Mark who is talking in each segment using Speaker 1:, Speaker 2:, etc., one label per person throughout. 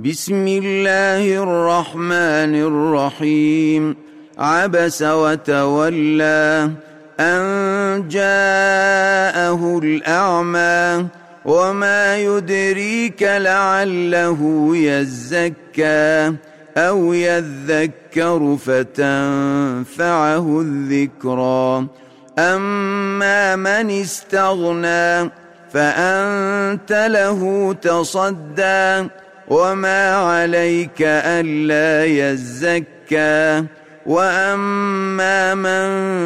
Speaker 1: بسم الله الرحمن الرحيم عبس وتولى أن جاءه الأعمى وما يدريك لعله يزكى أو يذكر فتنفعه الذكرى أما من استغنى فأنت له تصدى وما عليك ألا يزكى وأما من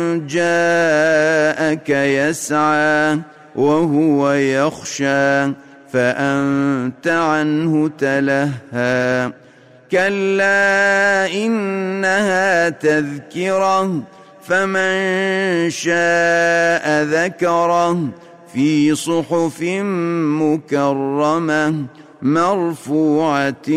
Speaker 1: جاءك يسعى وهو يخشى فأنت عنه تلهى كلا إنها تذكرة فمن شاء ذكره في صحف مكرمة مرفوعة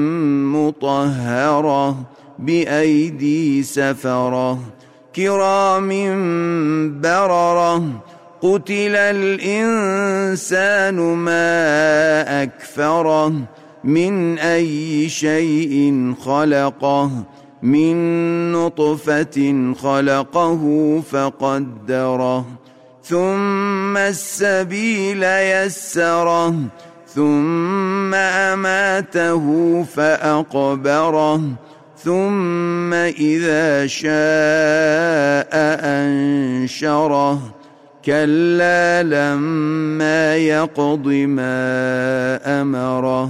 Speaker 1: مطهرة بأيدي سفرة كرام بررة قتل الإنسان ما أكفره من أي شيء خلقه من نطفة خلقه فقدره ثم السبيل يسره ثم أماته فأقبره ثم إذا شاء أنشره كلا لما يقض ما أمره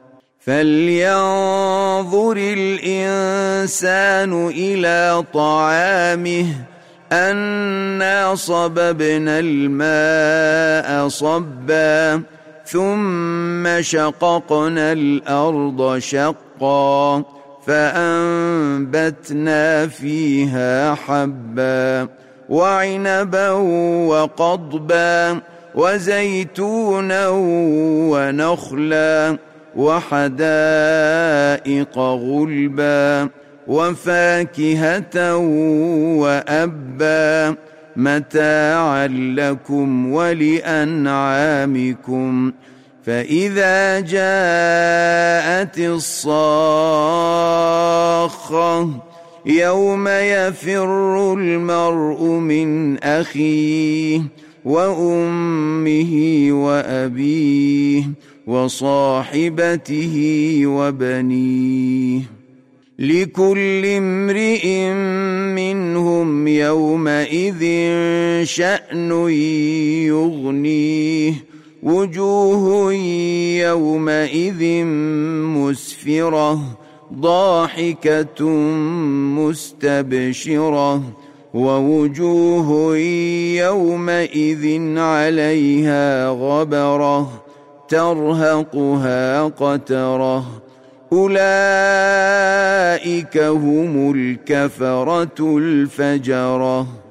Speaker 1: فلينظر الإنسان إلى طعامه أنا صببنا الماء صبا ثم شققنا الأرض شقا فأنبتنا فيها حبا وعنبا وقضبا وزيتونا ونخلا وحدائق غلبا وفاكهة وأبا متاعا لكم ولأنعامكم فإذا جاءت الصاخة يوم يفر المرء من أخيه وأمه وأبيه وصاحبته وبنيه لكل امرئ منهم يومئذ شأن يغنيه وجوه يومئذ مسفرة ضاحكة مستبشرة ووجوه يومئذ عليها غبرة ترهقها قترة أولئك هم الكفرة الفجرة.